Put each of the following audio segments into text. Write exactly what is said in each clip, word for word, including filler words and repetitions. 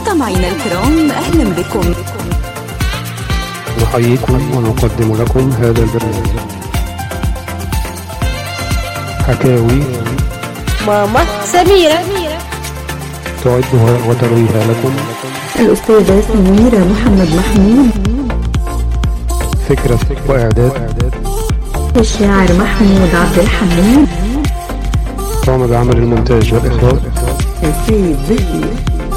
مستمعينا الكرام، أهلا بكم. نحييكم ونقدم لكم هذا البرنامج حكاوي ماما سميرة. تعدها وترويها لكم الأستاذة سميرة محمد محمود. فكرة وإعداد الشاعر محمود عبد الحميد. قام بعمل المونتاج والإخراج سيد زكي.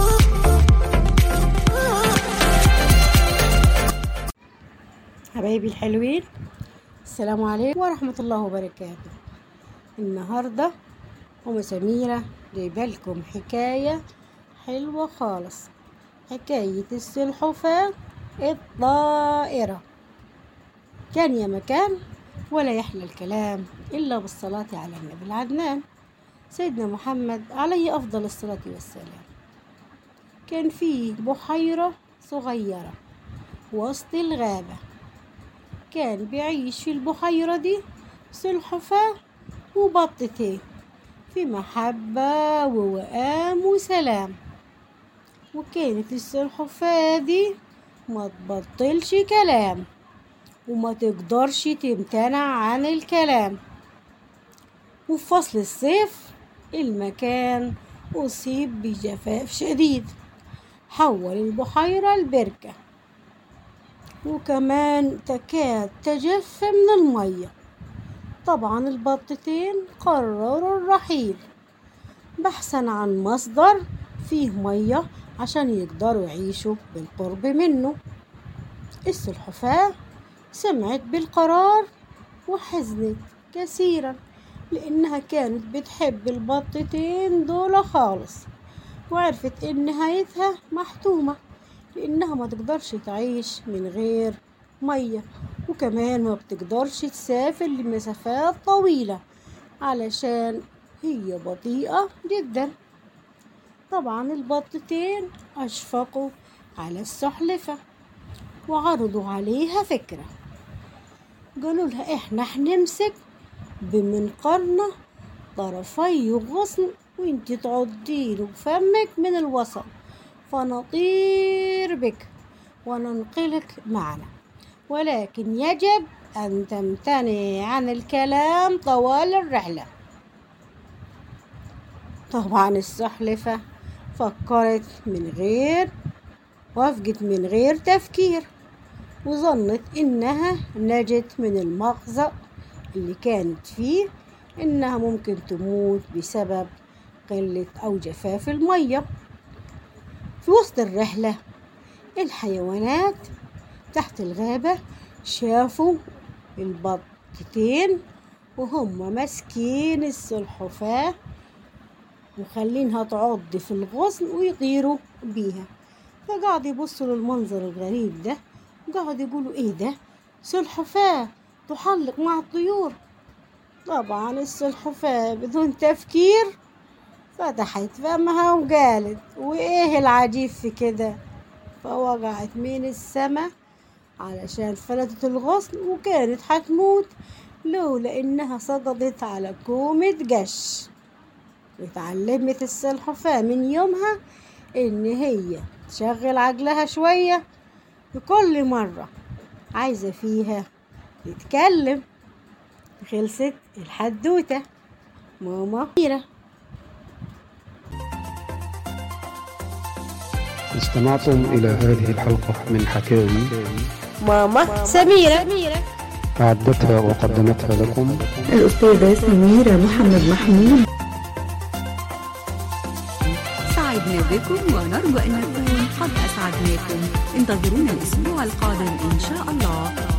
حبايبي الحلوين، السلام عليكم ورحمة الله وبركاته. النهاردة أم سميرة جايبة لكم حكاية حلوة خالص، حكاية السلحفاة الطائرة. كان يا مكان ولا يحلى الكلام إلا بالصلاة على النبي العدنان سيدنا محمد عليه أفضل الصلاة والسلام. كان فيه بحيرة صغيرة وسط الغابة، كان بيعيش في البحيرة دي سلحفاة وبطتين في محبة ووئام وسلام. وكانت السلحفاة دي ما تبطلش كلام وما تقدرش تمتنع عن الكلام. وفي فصل الصيف المكان أصيب بجفاف شديد، حول البحيرة لبركة، وكمان تكاد تجف من المية. طبعا البطتين قرروا الرحيل بحثا عن مصدر فيه مية عشان يقدروا يعيشوا بالقرب منه. السلحفاة سمعت بالقرار وحزنت كثيرا، لأنها كانت بتحب البطتين دول خالص، وعرفت إن نهايتها محتومة، لأنها ما تقدرش تعيش من غير مية، وكمان ما بتقدرش تسافر لمسافات طويلة علشان هي بطيئة جدا. طبعا البطتين أشفقوا على السلحفاة وعرضوا عليها فكرة، قالوا لها احنا هنمسك بمنقارنا طرفي غصن وانتي تعضي له فمك من الوسط، فنطير بك وننقلك معنا، ولكن يجب أن تمتنع عن الكلام طوال الرحلة. طبعا السلحفاة فكرت من غير وافقت من غير تفكير، وظنت إنها نجت من المأزق اللي كانت فيه، إنها ممكن تموت بسبب قلة أو جفاف المية. في وسط الرحلة الحيوانات تحت الغابة شافوا البطتين وهم ماسكين السلحفاة وخلينها تعض في الغصن ويطيروا بيها، فقعدوا يبصوا للمنظر الغريب ده وقعدوا يقولوا ايه ده، سلحفاة تحلق مع الطيور. طبعا السلحفاة بدون تفكير فتحت فمها وقالت وايه العجيب في كده، فوقعت من السما علشان فلتت الغصن وكانت هتموت لولا انها سقطت على كومة قش. وتعلمت السلحفاة من يومها ان هي تشغل عقلها شوية بكل مرة عايزة فيها تتكلم. خلصت الحدوتة ماما سميرة. استمعتم إلى هذه الحلقة من حكاوي ماما سميرة. أعدتها وقدمتها لكم الأستاذة سميرة محمد محمود. سعدنا بكم ونرجو أن نكون قد أسعدناكم. انتظرونا الأسبوع القادم إن شاء الله.